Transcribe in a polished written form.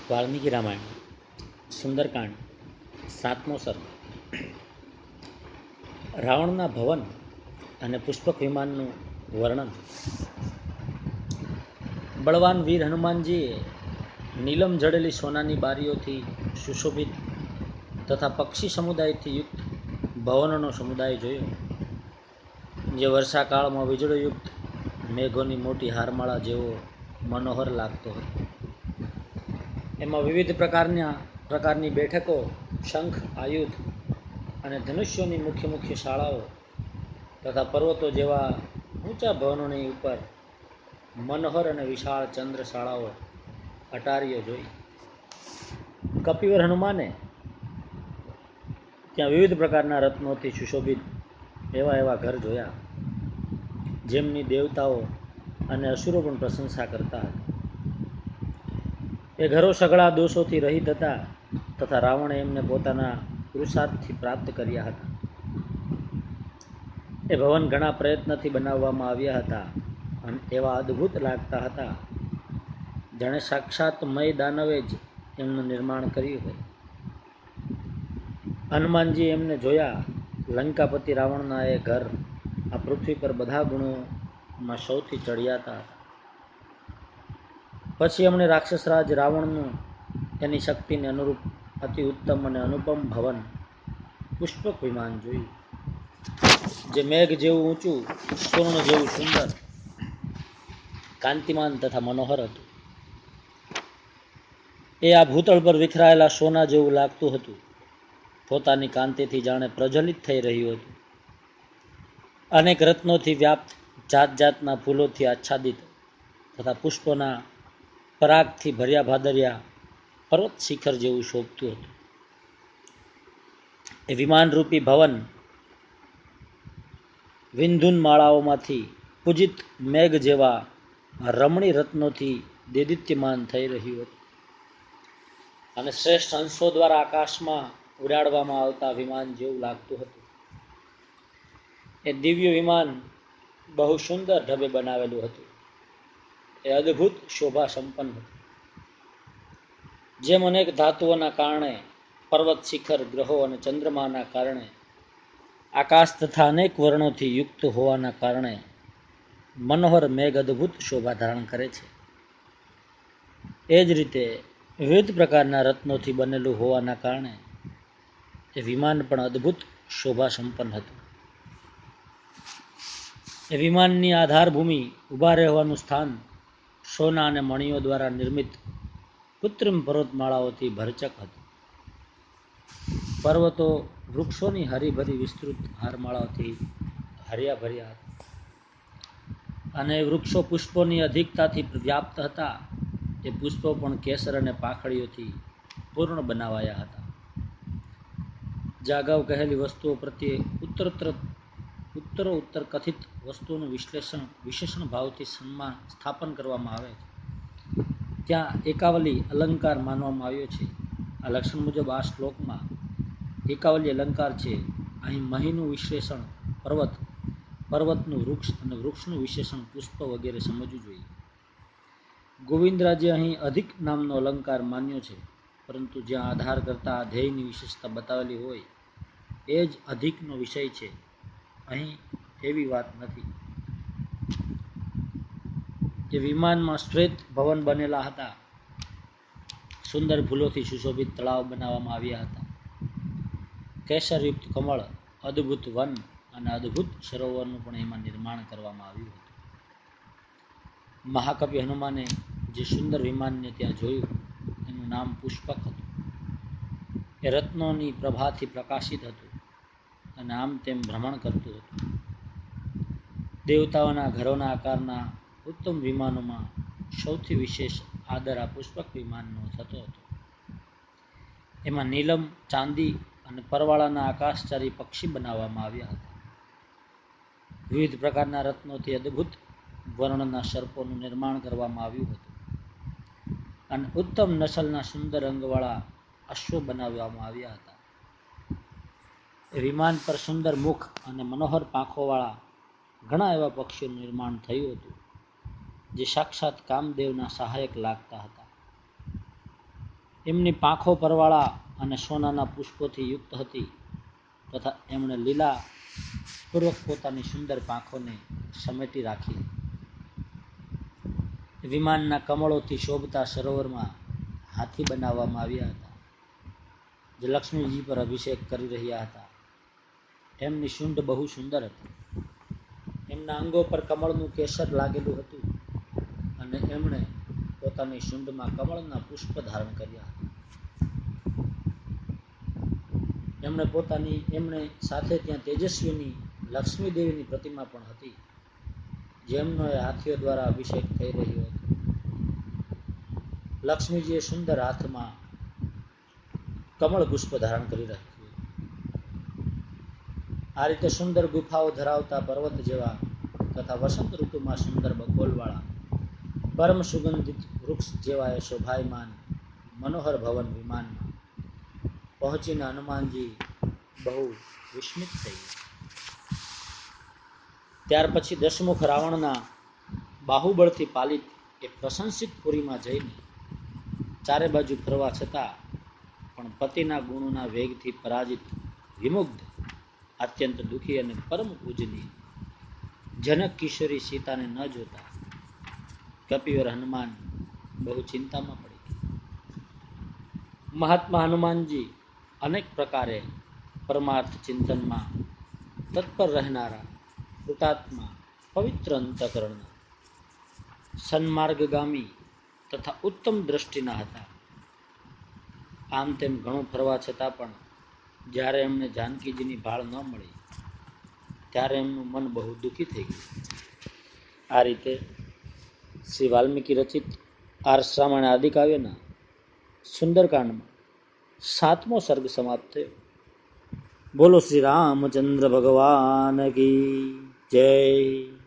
વાલ્મીકી રામાયણ સુંદરકાંડ 7મો સર્ગ. રાવણના ભવન અને પુષ્પક વિમાનનું વર્ણન. બળવાન વીર હનુમાનજીએ નીલમ જડેલી સોનાની બારીઓથી સુશોભિત તથા પક્ષી સમુદાયથી યુક્ત ભવનનો સમુદાય જોયો, જે વર્ષાકાળમાં વીજળીયુક્ત મેઘોની મોટી હારમાળા જેવો મનોહર લાગતો હતો. એમાં વિવિધ પ્રકારની બેઠકો, શંખ, આયુધ અને ધનુષ્યોની મુખ્ય મુખ્ય શાળાઓ તથા પર્વતો જેવા ઊંચા ભવનોની ઉપર મનોહર અને વિશાળ ચંદ્રશાળાઓ અટારીઓ જોઈ. કપિવર હનુમાને ત્યાં વિવિધ પ્રકારના રત્નોથી સુશોભિત એવા ઘર જોયા, જેમની દેવતાઓ અને અસુરો પણ પ્રશંસા કરતા હતા. એ ઘરો સઘળા દોષોથી રહિત હતા તથા રાવણે એમને પોતાના પુરુષાર્થથી પ્રાપ્ત કર્યા હતા. એ ભવન ઘણા પ્રયત્નથી બનાવવામાં આવ્યા હતા અને એવા અદ્ભુત લાગતા હતા, જાણે સાક્ષાત મય દાનવે જ એમનું નિર્માણ કર્યું હોય. હનુમાનજી એમને જોયા. લંકાપતિ રાવણના એ ઘર આ પૃથ્વી પર બધા ગુણોમાં સૌથી ચડિયાતા હતા. પછી એમણે રાક્ષસરાજ રાવણનું એની શક્તિને અનુરૂપ અતિ ઉત્તમ અને અનુપમ ભવન પુષ્પક વિમાન જોયું, જે મેઘ જેવું ઊંચું, સુવર્ણ જેવું સુંદર, કાંતિમાન તથા મનોહર હતું. એ આ ભૂતળ પર વિખરાયેલા સોના જેવું લાગતું હતું. પોતાની કાંતિથી જાણે પ્રજ્વલિત થઈ રહ્યું હતું. અનેક રત્નોથી વ્યાપ્ત, જાત જાતના ફૂલોથી આચ્છાદિત તથા પુષ્પોના પરાગથી ભર્યા ભાદર્યા પર્વત શિખર જેવું શોભતું હતું. એ વિમાનરૂપી ભવન વિંધુન માળાઓમાંથી પૂજિત મેઘ જેવા રમણી રત્નોથી દેદીપ્યમાન થઈ રહ્યું હતું અને શ્રેષ્ઠ હંસો દ્વારા આકાશમાં ઉડાડવામાં આવતા વિમાન જેવું લાગતું હતું. એ દિવ્ય વિમાન બહુ સુંદર ઢબે બનાવેલું હતું. એ અદ્ભુત શોભા સંપન્ન હતું. જેમ અનેક ધાતુઓના કારણે, પર્વત શિખર, ગ્રહો અને ચંદ્રમાના કારણે, આકાશ તથા અનેક વર્ણોથી યુક્ત હોવાના કારણે મનોહર મેઘ અદ્ભુત શોભા ધારણ કરે છે, એ જ રીતે વિવિધ પ્રકારના રત્નોથી બનેલું હોવાના કારણે એ વિમાન પણ અદ્ભુત શોભા સંપન્ન હતું. એ વિમાનની આધારભૂમિ, ઊભા રહેવાનું સ્થાન સોના અને મણીઓ દ્વારા નિર્મિત કૃત્રિમ પર્વતમાળાઓથી ભરચક હતું. પર્વતો વૃક્ષોની હરીભરી વિસ્તૃત હારમાળાઓથી હર્યા ભર્યા હતા અને વૃક્ષો પુષ્પોની અધિકતાથી વ્યાપ્ત હતા. એ પુષ્પો પણ કેસર અને પાંખડીઓથી પૂર્ણ બનાવાયા હતા. જે અગાઉ કહેલી વસ્તુઓ પ્રત્યે ઉત્તરોત્તર કથિત વસ્તુઓનું વિશેષણ ભાવથી સ્થાપન કરવામાં આવે છે. ત્યાં એકાવલી અલંકાર માનવામાં આવ્યો છે. આ લક્ષણ મુજબ આ શ્લોકમાં એકાવલી અલંકાર છે. અહીં મહીનું વિશેષણ પર્વત, પર્વતનું વૃક્ષ અને વૃક્ષનું વિશેષણ પુષ્પ વગેરે સમજવું જોઈએ. ગોવિંદરાજે અહીં અધિક નામનો અલંકાર માન્યો છે, પરંતુ જ્યાં આધાર કરતા ધ્યેયની વિશેષતા બતાવેલી હોય એ જ અધિકનો વિષય છે. અહીં એવી વાત નથી. જે વિમાનમાં શ્વેત ભવન બનેલા હતા. સુંદર ફૂલોથી સુશોભિત તળાવ બનાવવામાં આવ્યા હતા. કેસરયુક્ત કમળ, અદ્ભુત વન અને અદ્ભુત સરોવરનું પણ એમાં નિર્માણ કરવામાં આવ્યું હતું. મહાકવિ હનુમાને જે સુંદર વિમાનને ત્યાં જોયું એનું નામ પુષ્પક હતું. એ રત્નોની પ્રભાથી પ્રકાશિત હતું અને આમ તેમ ભ્રમણ કરતું હતું. દેવતાઓના ઘરોના આકારના ઉત્તમ વિમાનોમાં સૌથી વિશેષ આદર આ પુષ્પક વિમાનનો થતો હતો. એમાં નીલમ, ચાંદી અને પરવાળાના આકાશચારી પક્ષી બનાવવામાં આવ્યા હતા. વિવિધ પ્રકારના રત્નોથી અદ્ભુત વર્ણના સર્પોનું નિર્માણ કરવામાં આવ્યું હતું અને ઉત્તમ નસલના સુંદર અંગવાળા અશ્વો બનાવવામાં આવ્યા હતા. એ વિમાન પર સુંદર મુખ અને મનોહર પાંખોવાળા ઘણા એવા પક્ષીઓનું નિર્માણ થયું હતું, જે સાક્ષાત કામદેવના સહાયક લાગતા હતા. એમની પાંખો પરવાળા અને સોનાના પુષ્પોથી યુક્ત હતી તથા એમણે લીલા પૂર્વક પોતાની સુંદર પાંખોને સમેટી રાખી. વિમાનના કમળોથી શોભતા સરોવરમાં હાથી બનાવવામાં આવ્યા હતા, જે લક્ષ્મીજી પર અભિષેક કરી રહ્યા હતા. એમની સૂંઢ બહુ સુંદર હતી. એમના અંગો પર કમળનું કેસર લાગેલું હતું અને એમણે પોતાની સૂંઢમાં કમળના પુષ્પ ધારણ કર્યા હતા. એમણે સાથે ત્યાં તેજસ્વીની લક્ષ્મી દેવીની પ્રતિમા પણ હતી, જેમનો એ હાથીઓ દ્વારા અભિષેક થઈ રહ્યો હતો. લક્ષ્મીજીએ સુંદર હાથમાં કમળ પુષ્પ ધારણ કરી રાખ્યું. આ રીતે સુંદર ગુફાઓ ધરાવતા પર્વત જેવા તથા વસંત ઋતુમાં સુંદર બખોલવાળા પરમ સુગંધિત વૃક્ષ જેવા એ શોભાયમાન મનોહર ભવન વિમાનમાં પહોંચીને હનુમાનજી બહુ વિસ્મિત થઈ ગયા. ત્યાર પછી દશમુખ રાવણના બાહુબળથી પાલિત એ પ્રશંસિત પુરીમાં જઈને ચારે બાજુ ફરવા છતાં પણ પતિના ગુણોના વેગથી પરાજિત વિમુગ્ધ અત્યંત દુઃખી અને પરમ પૂજનીય જનક કિશોરી સીતાને ન જોતા કપિવર હનુમાન બહુ ચિંતામાં પડી ગયા. મહાત્મા હનુમાનજી અનેક પ્રકારે પરમાર્થ ચિંતનમાં તત્પર રહેનારા કૃતાત્મા પવિત્ર અંતઃકરણના સન્માર્ગગામી તથા ઉત્તમ દ્રષ્ટિના હતા. આમ તેમ ઘણું ફરવા છતાં પણ જ્યારે એમને જાનકીજીની ભાળ ન મળી ત્યારે એમનું મન બહુ દુઃખી થઈ ગયું. આ રીતે શ્રી વાલ્મીકી રચિત આર્ષ રામાયણ આદિકાવ્યના સુંદરકાંડમાં 7મો સર્ગ સમાપ્ત થયો. બોલો શ્રી રામચંદ્ર ભગવાન કી જય.